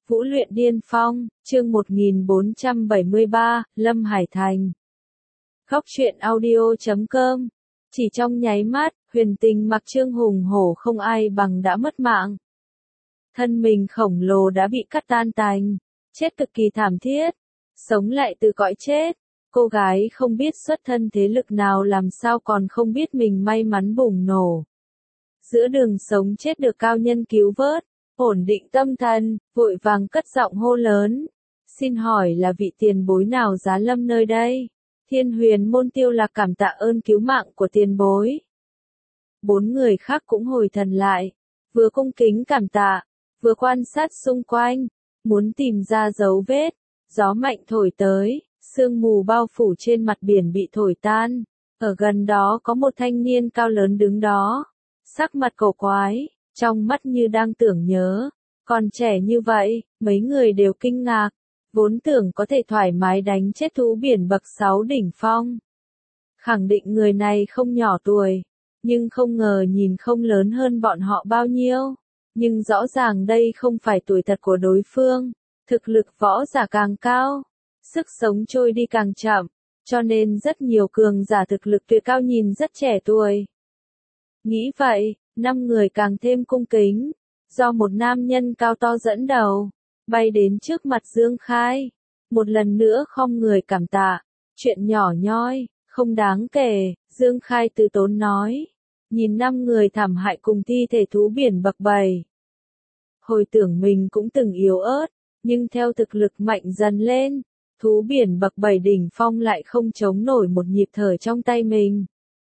Vũ luyện điên phong, chương 1473, Lâm Hải Thành. Góc truyện audio.com. Chỉ trong nháy mắt, Huyền Tình mặc trương hùng hổ không ai bằng đã mất mạng. Thân mình khổng lồ đã bị cắt tan tành, chết cực kỳ thảm thiết, sống lại từ cõi chết. Cô gái không biết xuất thân thế lực nào làm sao còn không biết mình may mắn bùng nổ. Giữa đường sống chết được cao nhân cứu vớt, ổn định tâm thần, vội vàng cất giọng hô lớn. Xin hỏi là vị tiền bối nào giá lâm nơi đây? Thiên Huyền Môn Tiêu Lạc cảm tạ ơn cứu mạng của tiền bối. 4 người khác cũng hồi thần lại, vừa cung kính cảm tạ, vừa quan sát xung quanh, muốn tìm ra dấu vết. Gió mạnh thổi tới, sương mù bao phủ trên mặt biển bị thổi tan. Ở gần đó có một thanh niên cao lớn đứng đó, sắc mặt cổ quái, trong mắt như đang tưởng nhớ. Còn trẻ như vậy, mấy người đều kinh ngạc, vốn tưởng có thể thoải mái đánh chết thú biển bậc 6 đỉnh phong. Khẳng định người này không nhỏ tuổi, nhưng không ngờ nhìn không lớn hơn bọn họ bao nhiêu. Nhưng rõ ràng đây không phải tuổi thật của đối phương, thực lực võ giả càng cao, sức sống trôi đi càng chậm, cho nên rất nhiều cường giả thực lực tuyệt cao nhìn rất trẻ tuổi. Nghĩ vậy, 5 người càng thêm cung kính, do một nam nhân cao to dẫn đầu, bay đến trước mặt Dương Khai. Một lần nữa khom người cảm tạ, chuyện nhỏ nhoi, không đáng kể, Dương Khai từ tốn nói, nhìn 5 người thảm hại cùng thi thể thú biển bậc 7. Hồi tưởng mình cũng từng yếu ớt, nhưng theo thực lực mạnh dần lên, thú biển bậc 7 đỉnh phong lại không chống nổi một nhịp thở trong tay mình.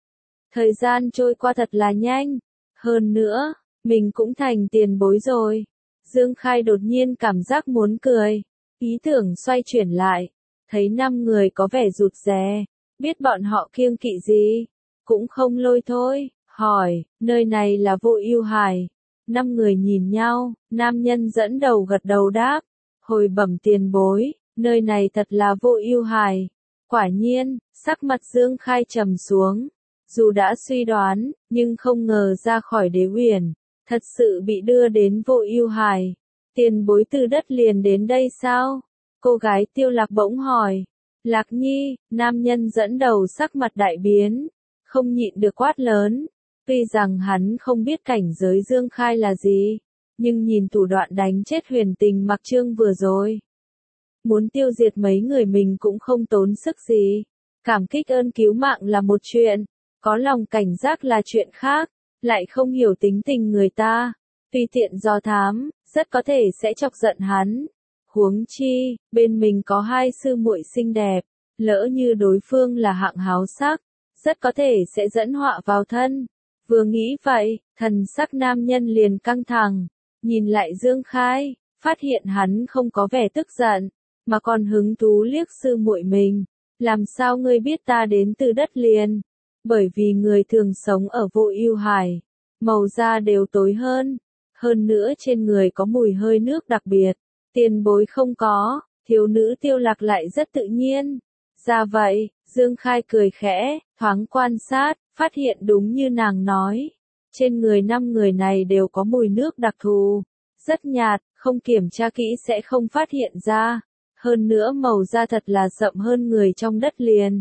Thời gian trôi qua thật là nhanh, hơn nữa, mình cũng thành tiền bối rồi. Dương Khai đột nhiên cảm giác muốn cười, ý tưởng xoay chuyển lại, thấy 5 người có vẻ rụt rè, biết bọn họ kiêng kỵ gì, cũng không lôi thôi, hỏi, nơi này là Vô Ưu Hải. 5 người nhìn nhau, nam nhân dẫn đầu gật đầu đáp, hồi bẩm tiền bối, nơi này thật là Vô Ưu Hải. Quả nhiên, sắc mặt Dương Khai trầm xuống, dù đã suy đoán, nhưng không ngờ ra khỏi đế huyền, thật sự bị đưa đến Vô Ưu Hải. Tiền bối từ đất liền đến đây sao? Cô gái Tiêu Lạc bỗng hỏi. Lạc Nhi, nam nhân dẫn đầu sắc mặt đại biến, không nhịn được quát lớn. Tuy rằng hắn không biết cảnh giới Dương Khai là gì, nhưng nhìn thủ đoạn đánh chết Huyền Tình mặc trương vừa rồi, muốn tiêu diệt mấy người mình cũng không tốn sức gì. Cảm kích ơn cứu mạng là một chuyện, có lòng cảnh giác là chuyện khác, lại không hiểu tính tình người ta, tùy tiện do thám, rất có thể sẽ chọc giận hắn. Huống chi, bên mình có 2 sư muội xinh đẹp, lỡ như đối phương là hạng háo sắc, rất có thể sẽ dẫn họa vào thân. Vừa nghĩ vậy, thần sắc nam nhân liền căng thẳng, nhìn lại Dương Khai, phát hiện hắn không có vẻ tức giận, mà còn hứng thú liếc sư muội mình. Làm sao ngươi biết ta đến từ đất liền? Bởi vì người thường sống ở Vô Ưu Hải, màu da đều tối hơn nữa trên người có mùi hơi nước đặc biệt, tiền bối không có. Thiếu nữ Tiêu Lạc lại rất tự nhiên. Ra vậy, Dương Khai cười khẽ, thoáng quan sát, phát hiện đúng như nàng nói. Trên người 5 người này đều có mùi nước đặc thù, rất nhạt, không kiểm tra kỹ sẽ không phát hiện ra. Hơn nữa màu da thật là sậm hơn người trong đất liền.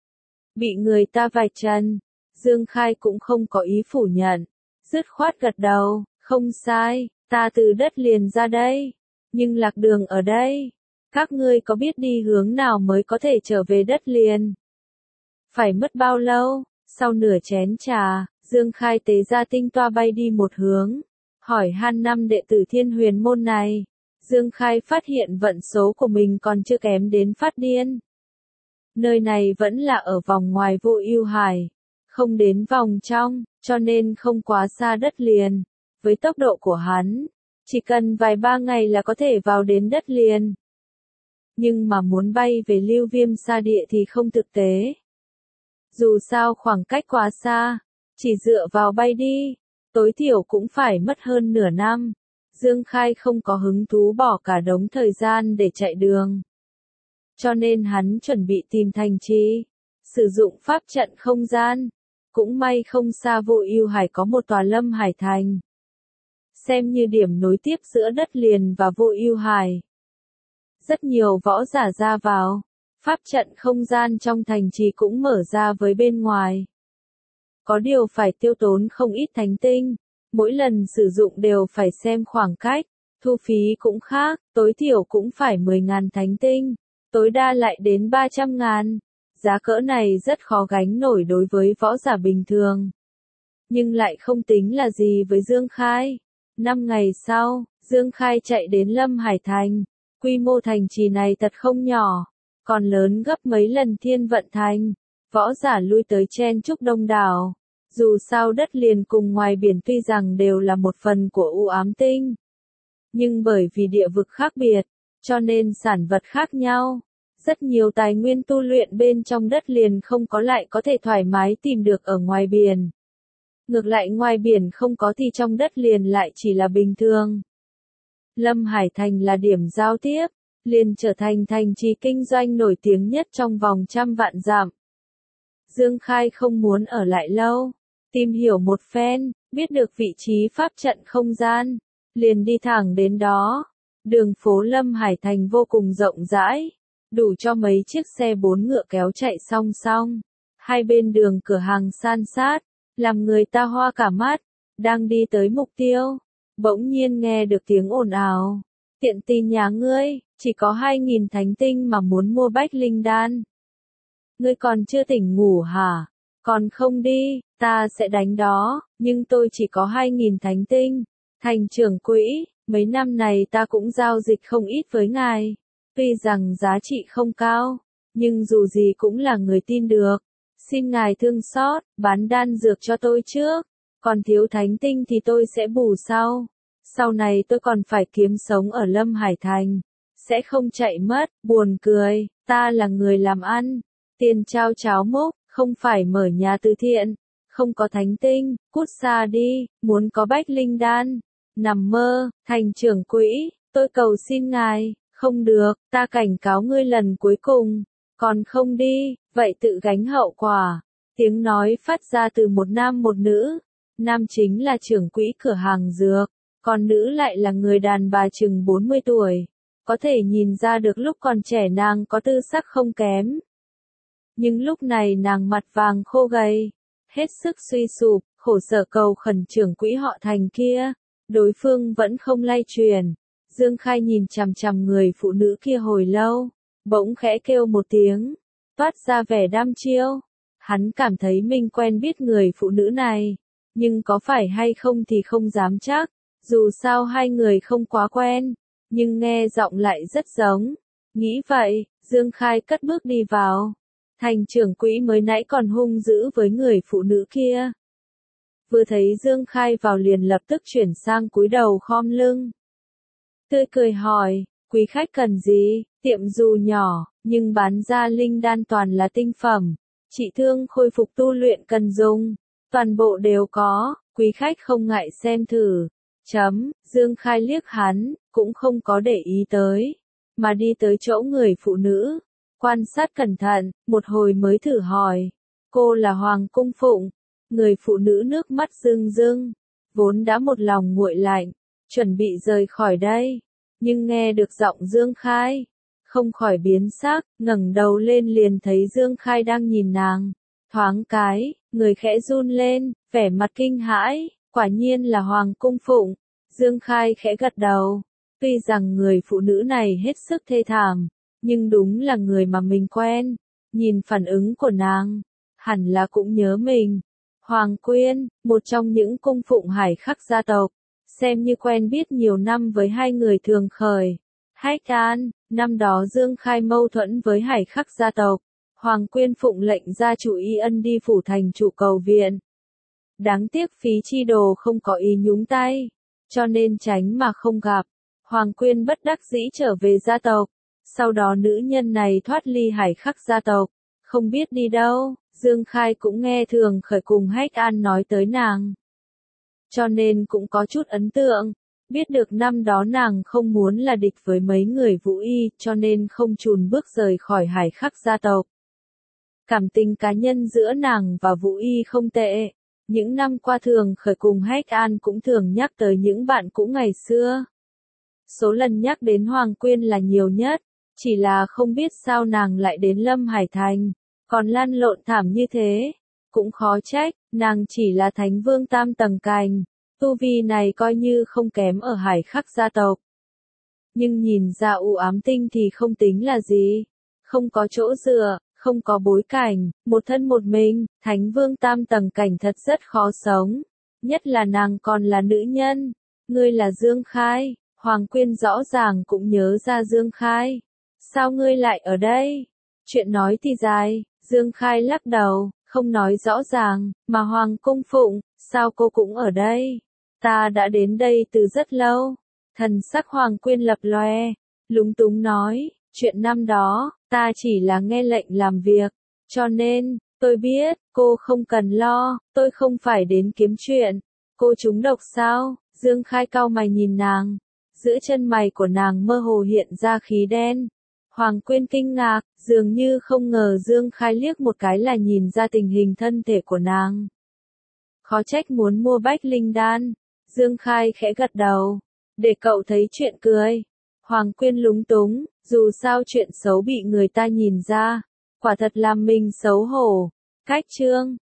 Bị người ta vạch trần, Dương Khai cũng không có ý phủ nhận, dứt khoát gật đầu, không sai, ta từ đất liền ra đây, nhưng lạc đường ở đây. Các ngươi có biết đi hướng nào mới có thể trở về đất liền? Phải mất bao lâu? Sau nửa chén trà, Dương Khai tế ra tinh toa bay đi một hướng, hỏi han 5 đệ tử Thiên Huyền Môn này. Dương Khai phát hiện vận số của mình còn chưa kém đến phát điên. Nơi này vẫn là ở vòng ngoài Vô Ưu Hải, không đến vòng trong, cho nên không quá xa đất liền. Với tốc độ của hắn, chỉ cần vài 3 ngày là có thể vào đến đất liền. Nhưng mà muốn bay về Lưu Viêm Sa Địa thì không thực tế. Dù sao khoảng cách quá xa, chỉ dựa vào bay đi, tối thiểu cũng phải mất hơn nửa năm. Dương Khai không có hứng thú bỏ cả đống thời gian để chạy đường. Cho nên hắn chuẩn bị tìm thành trì, sử dụng pháp trận không gian. Cũng may không xa Vô Ưu Hải có một tòa Lâm Hải Thành. xem như điểm nối tiếp giữa đất liền và Vô Ưu Hải. Rất nhiều võ giả ra vào, pháp trận không gian trong thành trì cũng mở ra với bên ngoài. Có điều phải tiêu tốn không ít thánh tinh, mỗi lần sử dụng đều phải xem khoảng cách, thu phí cũng khác, tối thiểu cũng phải 10.000 thánh tinh, tối đa lại đến 300.000. Giá cỡ này rất khó gánh nổi đối với võ giả bình thường. Nhưng lại không tính là gì với Dương Khai. 5 ngày sau, Dương Khai chạy đến Lâm Hải Thành. Quy mô thành trì này thật không nhỏ, còn lớn gấp mấy lần Thiên Vận Thành. Võ giả lui tới chen chúc đông đảo. Dù sao đất liền cùng ngoài biển tuy rằng đều là một phần của U Ám Tinh, nhưng bởi vì địa vực khác biệt, cho nên sản vật khác nhau. Rất nhiều tài nguyên tu luyện bên trong đất liền không có lại có thể thoải mái tìm được ở ngoài biển. Ngược lại ngoài biển không có thì trong đất liền lại chỉ là bình thường. Lâm Hải Thành là điểm giao tiếp, liền trở thành thành trì kinh doanh nổi tiếng nhất trong vòng trăm vạn dặm. Dương Khai không muốn ở lại lâu, tìm hiểu một phen, biết được vị trí pháp trận không gian, liền đi thẳng đến đó. Đường phố Lâm Hải Thành vô cùng rộng rãi, đủ cho mấy chiếc xe 4 ngựa kéo chạy song song. Hai bên đường cửa hàng san sát, làm người ta hoa cả mắt. Đang đi tới mục tiêu, bỗng nhiên nghe được tiếng ồn ào. Tiện tì nhà ngươi, chỉ có 2.000 thánh tinh mà muốn mua Bách Linh Đan. Ngươi còn chưa tỉnh ngủ hả? Còn không đi, ta sẽ đánh đó, nhưng tôi chỉ có 2.000 thánh tinh. Thành trưởng quỹ, mấy năm này ta cũng giao dịch không ít với ngài. Tuy rằng giá trị không cao, nhưng dù gì cũng là người tin được. Xin ngài thương xót, bán đan dược cho tôi trước. Còn thiếu thánh tinh thì tôi sẽ bù sau. Sau này tôi còn phải kiếm sống ở Lâm Hải Thành. Sẽ không chạy mất, buồn cười, ta là người làm ăn. Tiền trao cháo múc, không phải mở nhà từ thiện. Không có thánh tinh, cút xa đi, muốn có Bách Linh Đan. Nằm mơ, thành trưởng quỹ, tôi cầu xin ngài, không được, ta cảnh cáo ngươi lần cuối cùng. Còn không đi, vậy tự gánh hậu quả. Tiếng nói phát ra từ một nam một nữ. Nam chính là trưởng quỹ cửa hàng dược, còn nữ lại là người đàn bà chừng 40 tuổi. Có thể nhìn ra được lúc còn trẻ nàng có tư sắc không kém. Nhưng lúc này nàng mặt vàng khô gầy, hết sức suy sụp, khổ sở cầu khẩn trưởng quỹ họ Thành kia. Đối phương vẫn không lay truyền. Dương Khai nhìn chằm chằm người phụ nữ kia hồi lâu, bỗng khẽ kêu một tiếng, toát ra vẻ đăm chiêu. Hắn cảm thấy mình quen biết người phụ nữ này, nhưng có phải hay không thì không dám chắc, dù sao hai người không quá quen, nhưng nghe giọng lại rất giống. Nghĩ vậy, Dương Khai cất bước đi vào. Thành trưởng quỹ mới nãy còn hung dữ với người phụ nữ kia. Vừa thấy Dương Khai vào liền lập tức chuyển sang cúi đầu khom lưng. Tươi cười hỏi, quý khách cần gì? Tiệm dù nhỏ, nhưng bán ra linh đan toàn là tinh phẩm. Trị thương khôi phục tu luyện cần dùng. Toàn bộ đều có, quý khách không ngại xem thử. Dương Khai liếc hắn, cũng không có để ý tới. Mà đi tới chỗ người phụ nữ. Quan sát cẩn thận, một hồi mới thử hỏi. Cô là Hoàng Cung Phụng. Người phụ nữ nước mắt rưng rưng. Vốn đã một lòng nguội lạnh. Chuẩn bị rời khỏi đây. Nhưng nghe được giọng Dương Khai. Không khỏi biến sắc, ngẩng đầu lên liền thấy Dương Khai đang nhìn nàng. Thoáng cái, người khẽ run lên, vẻ mặt kinh hãi, quả nhiên là Hoàng Cung Phụng. Dương Khai khẽ gật đầu. Tuy rằng người phụ nữ này hết sức thê thảm, nhưng đúng là người mà mình quen. Nhìn phản ứng của nàng, hẳn là cũng nhớ mình. Hoàng Quyên, một trong những cung phụng Hải Khắc gia tộc, xem như quen biết nhiều năm với hai người Thường Khởi, Hách An. Năm đó Dương Khai mâu thuẫn với Hải Khắc gia tộc, Hoàng Quyên phụng lệnh gia chủ Y Ân đi phủ thành chủ cầu viện. Đáng tiếc Phí Chi Đồ không có ý nhúng tay, cho nên tránh mà không gặp. Hoàng Quyên bất đắc dĩ trở về gia tộc. Sau đó nữ nhân này thoát ly Hải Khắc gia tộc, không biết đi đâu. Dương Khai cũng nghe Thường Khởi cùng Hách An nói tới nàng, cho nên cũng có chút ấn tượng. Biết được năm đó nàng không muốn là địch với mấy người Vũ Y, cho nên không chùn bước rời khỏi Hải Khắc gia tộc. Cảm tình cá nhân giữa nàng và Vũ Y không tệ, Những năm qua Thường Khởi cùng Hách An cũng thường nhắc tới những bạn cũ ngày xưa. Số lần nhắc đến Hoàng Quyên là nhiều nhất, chỉ là không biết sao nàng lại đến Lâm Hải Thành, còn lăn lộn thảm như thế. Cũng khó trách, nàng chỉ là Thánh Vương tam tầng cành, tu vi này coi như không kém ở Hải Khắc gia tộc. Nhưng nhìn ra u ám tinh thì không tính là gì, không có chỗ dựa, không có bối cảnh, một thân một mình, Thánh Vương tam tầng cảnh thật rất khó sống, nhất là nàng còn là nữ nhân. Ngươi là Dương Khai, Hoàng Quyên rõ ràng cũng nhớ ra Dương Khai. Sao ngươi lại ở đây? Chuyện nói thì dài, Dương Khai lắc đầu, không nói rõ ràng, mà Hoàng Cung Phụng, sao cô cũng ở đây? Ta đã đến đây từ rất lâu. Thần sắc Hoàng Quyên lập loè, lúng túng nói, chuyện năm đó, ta chỉ là nghe lệnh làm việc, cho nên, tôi biết, cô không cần lo, tôi không phải đến kiếm chuyện. Cô trúng độc sao? Dương Khai cau mày nhìn nàng, giữa chân mày của nàng mơ hồ hiện ra khí đen. Hoàng Quyên kinh ngạc, dường như không ngờ Dương Khai liếc một cái là nhìn ra tình hình thân thể của nàng. Khó trách muốn mua Bách Linh Đan. Dương Khai khẽ gật đầu, để cậu thấy chuyện cười. Hoàng Quyên lúng túng, dù sao chuyện xấu bị người ta nhìn ra, quả thật làm mình xấu hổ. Cách chương